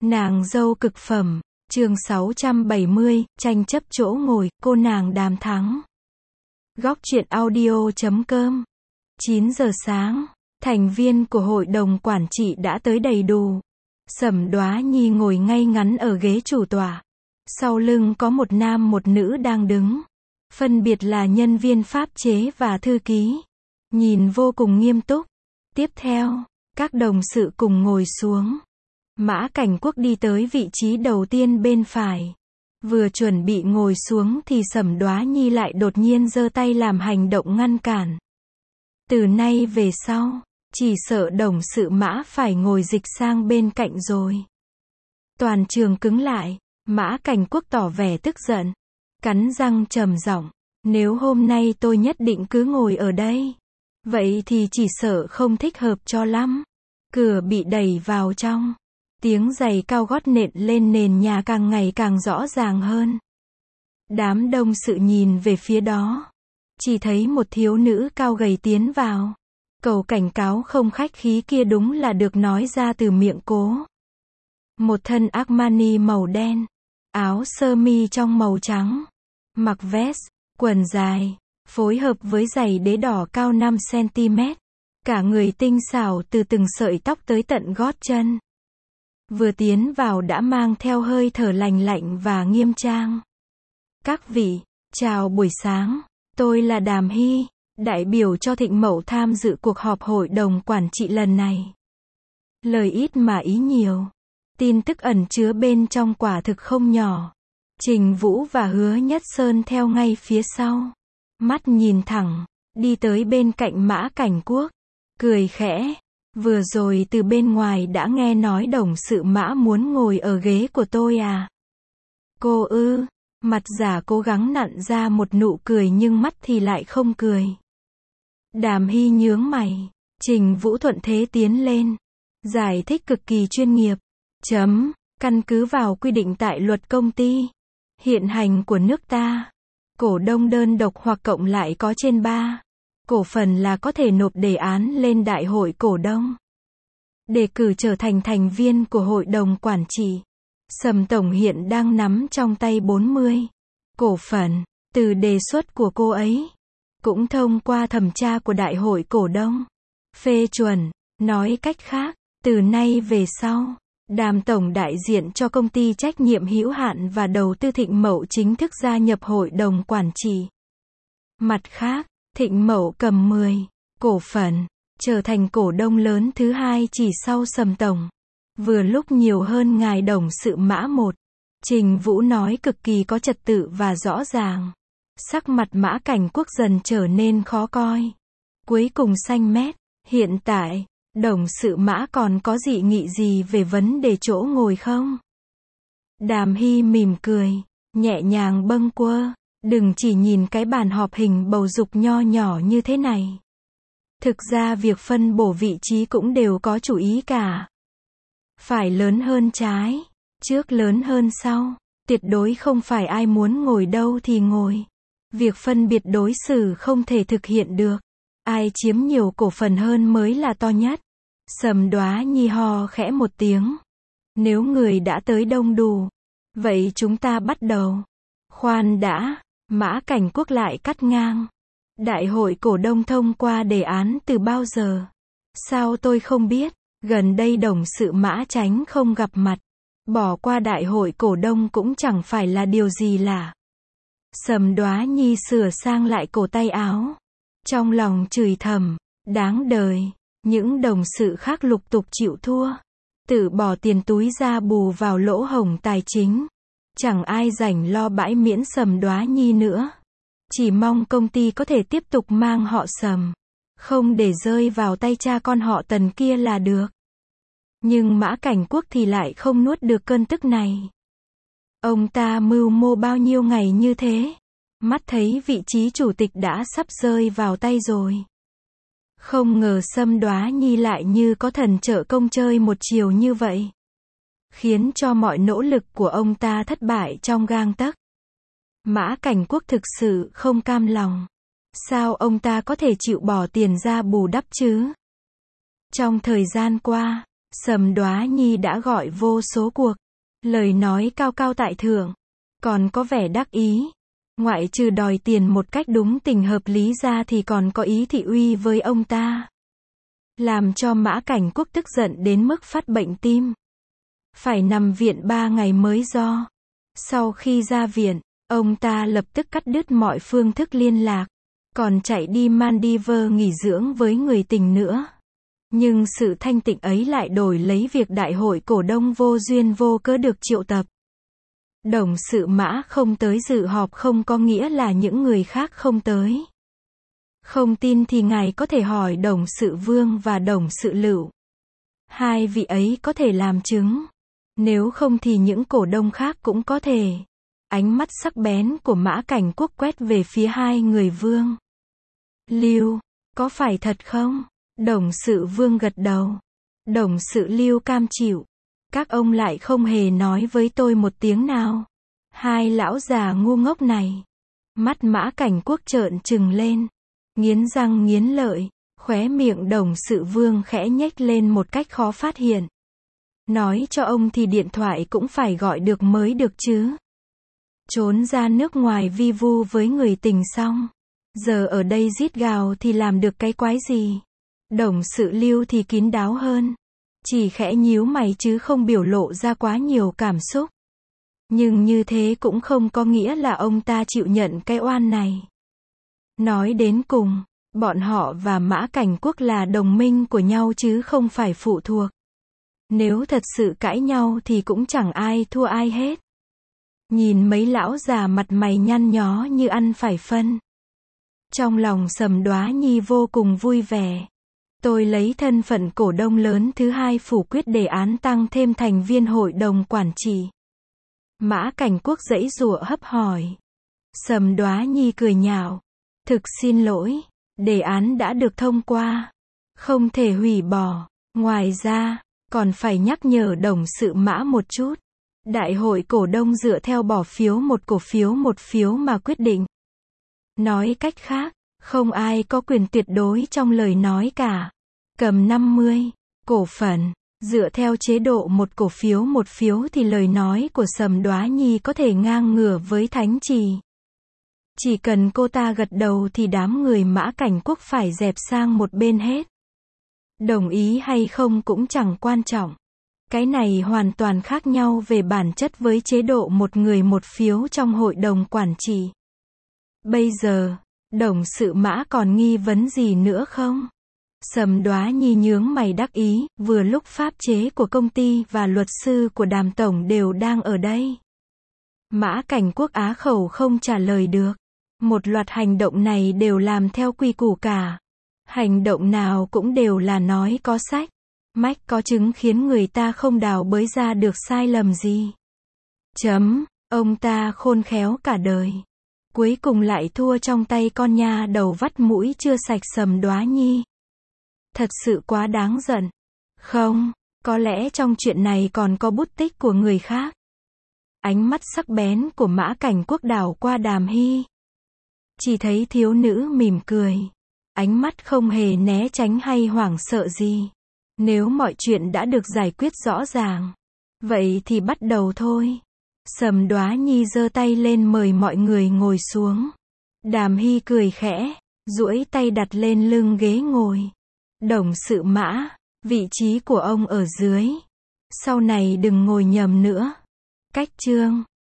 Nàng dâu cực phẩm, chương 670, tranh chấp chỗ ngồi, cô nàng Đàm Thắng. Góc truyện audio.com. 9 giờ sáng, thành viên của hội đồng quản trị đã tới đầy đủ. Sẩm Đoá Nhi ngồi ngay ngắn ở ghế chủ tọa. Sau lưng có một nam một nữ đang đứng. Phân biệt là nhân viên pháp chế và thư ký. Nhìn vô cùng nghiêm túc. Tiếp theo, các đồng sự cùng ngồi xuống. Mã Cảnh Quốc đi tới vị trí đầu tiên bên phải. Vừa chuẩn bị ngồi xuống thì Sẩm Đoá Nhi lại đột nhiên giơ tay làm hành động ngăn cản. Từ nay về sau, chỉ sợ đồng sự Mã phải ngồi dịch sang bên cạnh rồi. Toàn trường cứng lại, Mã Cảnh Quốc tỏ vẻ tức giận. Cắn răng trầm giọng, nếu hôm nay tôi nhất định cứ ngồi ở đây, vậy thì chỉ sợ không thích hợp cho lắm. Cửa bị đẩy vào trong. Tiếng giày cao gót nện lên nền nhà càng ngày càng rõ ràng hơn. Đám đông sự nhìn về phía đó. Chỉ thấy một thiếu nữ cao gầy tiến vào. Câu cảnh cáo không khách khí kia đúng là được nói ra từ miệng cô. Một thân Armani màu đen. Áo sơ mi trong màu trắng. Mặc vest, quần dài. Phối hợp với giày đế đỏ cao 5cm. Cả người tinh xảo từ từng sợi tóc tới tận gót chân. Vừa tiến vào đã mang theo hơi thở lành lạnh và nghiêm trang. Các vị, chào buổi sáng, tôi là Đàm Hy, đại biểu cho Thịnh Mậu tham dự cuộc họp hội đồng quản trị lần này. Lời ít mà ý nhiều, tin tức ẩn chứa bên trong quả thực không nhỏ. Trình Vũ và Hứa Nhất Sơn theo ngay phía sau. Mắt nhìn thẳng, đi tới bên cạnh Mã Cảnh Quốc, cười khẽ. Vừa rồi từ bên ngoài đã nghe nói đồng sự Mã muốn ngồi ở ghế của tôi à? Cô ư? Mặt giả cố gắng nặn ra một nụ cười nhưng mắt thì lại không cười. Đàm Hy nhướng mày. Trình Vũ thuận thế tiến lên. Giải thích cực kỳ chuyên nghiệp. Căn cứ vào quy định tại luật công ty hiện hành của nước ta, cổ đông đơn độc hoặc cộng lại có trên 3 cổ phần là có thể nộp đề án lên đại hội cổ đông. Đề cử trở thành thành viên của hội đồng quản trị. Sầm Tổng hiện đang nắm trong tay 40 cổ phần. Từ đề xuất của cô ấy, cũng thông qua thẩm tra của đại hội cổ đông. Phê chuẩn, nói cách khác, từ nay về sau, Đàm Tổng đại diện cho công ty trách nhiệm hữu hạn và đầu tư Thịnh Mậu chính thức gia nhập hội đồng quản trị. Mặt khác, Thịnh Mậu cầm 10 cổ phần, trở thành cổ đông lớn thứ hai chỉ sau Sầm Tổng. Vừa lúc nhiều hơn ngài đồng sự Mã một. Trình Vũ nói cực kỳ có trật tự và rõ ràng. Sắc mặt Mã Cảnh Quốc dần trở nên khó coi. Cuối cùng xanh mét. Hiện tại, đồng sự Mã còn có dị nghị gì về vấn đề chỗ ngồi không? Đàm Hy mỉm cười, nhẹ nhàng bâng quơ. Đừng chỉ nhìn cái bàn họp hình bầu dục nho nhỏ như thế này. Thực ra việc phân bổ vị trí cũng đều có chủ ý cả. Phải lớn hơn trái, trước lớn hơn sau. Tuyệt đối không phải ai muốn ngồi đâu thì ngồi. Việc phân biệt đối xử không thể thực hiện được. Ai chiếm nhiều cổ phần hơn mới là to nhất. Sẩm Đoá Nhi ho khẽ một tiếng. Nếu người đã tới đông đủ, vậy chúng ta bắt đầu. Khoan đã. Mã Cảnh Quốc lại cắt ngang. Đại hội cổ đông thông qua đề án từ bao giờ? Sao tôi không biết? Gần đây đồng sự Mã tránh không gặp mặt. Bỏ qua đại hội cổ đông cũng chẳng phải là điều gì lạ. Sẩm Đoá Nhi sửa sang lại cổ tay áo. Trong lòng chửi thầm, đáng đời. Những đồng sự khác lục tục chịu thua. Tự bỏ tiền túi ra bù vào lỗ hổng tài chính. Chẳng ai rảnh lo bãi miễn Sẩm Đoá Nhi nữa. Chỉ mong công ty có thể tiếp tục mang họ Sẩm, không để rơi vào tay cha con họ Tần kia là được. Nhưng Mã Cảnh Quốc thì lại không nuốt được cơn tức này. Ông ta mưu mô bao nhiêu ngày như thế, mắt thấy vị trí chủ tịch đã sắp rơi vào tay rồi. Không ngờ Sẩm Đoá Nhi lại như có thần trợ công chơi một chiều như vậy. Khiến cho mọi nỗ lực của ông ta thất bại trong gang tấc. Mã Cảnh Quốc thực sự không cam lòng. Sao ông ta có thể chịu bỏ tiền ra bù đắp chứ? Trong thời gian qua, Sầm Đoá Nhi đã gọi vô số cuộc. Lời nói cao cao tại thượng. Còn có vẻ đắc ý. Ngoại trừ đòi tiền một cách đúng tình hợp lý ra thì còn có ý thị uy với ông ta. Làm cho Mã Cảnh Quốc tức giận đến mức phát bệnh tim. Phải nằm viện 3 ngày mới do. Sau khi ra viện, ông ta lập tức cắt đứt mọi phương thức liên lạc. Còn chạy đi Maldives nghỉ dưỡng với người tình nữa. Nhưng sự thanh tịnh ấy lại đổi lấy việc đại hội cổ đông vô duyên vô cớ được triệu tập. Đồng sự Mã không tới dự họp không có nghĩa là những người khác không tới. Không tin thì ngài có thể hỏi đồng sự Vương và đồng sự Lựu. Hai vị ấy có thể làm chứng. Nếu không thì những cổ đông khác cũng có thể. Ánh mắt sắc bén của Mã Cảnh Quốc quét về phía hai người Vương. Lựu, có phải thật không? Đồng sự Vương gật đầu. Đồng sự Lựu cam chịu. Các ông lại không hề nói với tôi một tiếng nào. Hai lão già ngu ngốc này. Mắt Mã Cảnh Quốc trợn trừng lên. Nghiến răng nghiến lợi. Khóe miệng đồng sự Vương khẽ nhếch lên một cách khó phát hiện. Nói cho ông thì điện thoại cũng phải gọi được mới được chứ. Trốn ra nước ngoài vi vu với người tình xong. Giờ ở đây rít gào thì làm được cái quái gì. Đồng sự Lựu thì kín đáo hơn. Chỉ khẽ nhíu mày chứ không biểu lộ ra quá nhiều cảm xúc. Nhưng như thế cũng không có nghĩa là ông ta chịu nhận cái oan này. Nói đến cùng, bọn họ và Mã Cảnh Quốc là đồng minh của nhau chứ không phải phụ thuộc. Nếu thật sự cãi nhau thì cũng chẳng ai thua ai hết. Nhìn mấy lão già mặt mày nhăn nhó như ăn phải phân. Trong lòng Sầm Đoá Nhi vô cùng vui vẻ. Tôi lấy thân phận cổ đông lớn thứ hai phủ quyết đề án tăng thêm thành viên hội đồng quản trị. Mã Cảnh Quốc giãy giụa hấp hỏi. Sầm Đoá Nhi cười nhạo. Thực xin lỗi, đề án đã được thông qua. Không thể hủy bỏ. Ngoài ra, còn phải nhắc nhở đồng sự Mã một chút. Đại hội cổ đông dựa theo bỏ phiếu một cổ phiếu một phiếu mà quyết định. Nói cách khác, không ai có quyền tuyệt đối trong lời nói cả. Cầm 50 cổ phần, dựa theo chế độ một cổ phiếu một phiếu thì lời nói của Sầm Đoá Nhi có thể ngang ngửa với thánh chỉ. Chỉ cần cô ta gật đầu thì đám người Mã Cảnh Quốc phải dẹp sang một bên hết. Đồng ý hay không cũng chẳng quan trọng. Cái này hoàn toàn khác nhau về bản chất với chế độ một người một phiếu trong hội đồng quản trị. Bây giờ, đồng sự Mã còn nghi vấn gì nữa không? Sầm Đoá Nhi nhướng mày đắc ý, vừa lúc pháp chế của công ty và luật sư của Đàm tổng đều đang ở đây. Mã Cảnh Quốc á khẩu không trả lời được. Một loạt hành động này đều làm theo quy củ cả. Hành động nào cũng đều là nói có sách, mách có chứng khiến người ta không đào bới ra được sai lầm gì. Ông ta khôn khéo cả đời. Cuối cùng lại thua trong tay con nha đầu vắt mũi chưa sạch Sầm Đoá Nhi. Thật sự quá đáng giận. Không, có lẽ trong chuyện này còn có bút tích của người khác. Ánh mắt sắc bén của Mã Cảnh Quốc đảo qua Đàm Hy. Chỉ thấy thiếu nữ mỉm cười. Ánh mắt không hề né tránh hay hoảng sợ gì. Nếu mọi chuyện đã được giải quyết rõ ràng, vậy thì bắt đầu thôi. Sầm Đoá Nhi giơ tay lên mời mọi người ngồi xuống. Đàm Hy cười khẽ, duỗi tay đặt lên lưng ghế ngồi. Đồng sự Mã, vị trí của ông ở dưới. Sau này đừng ngồi nhầm nữa. Cách chương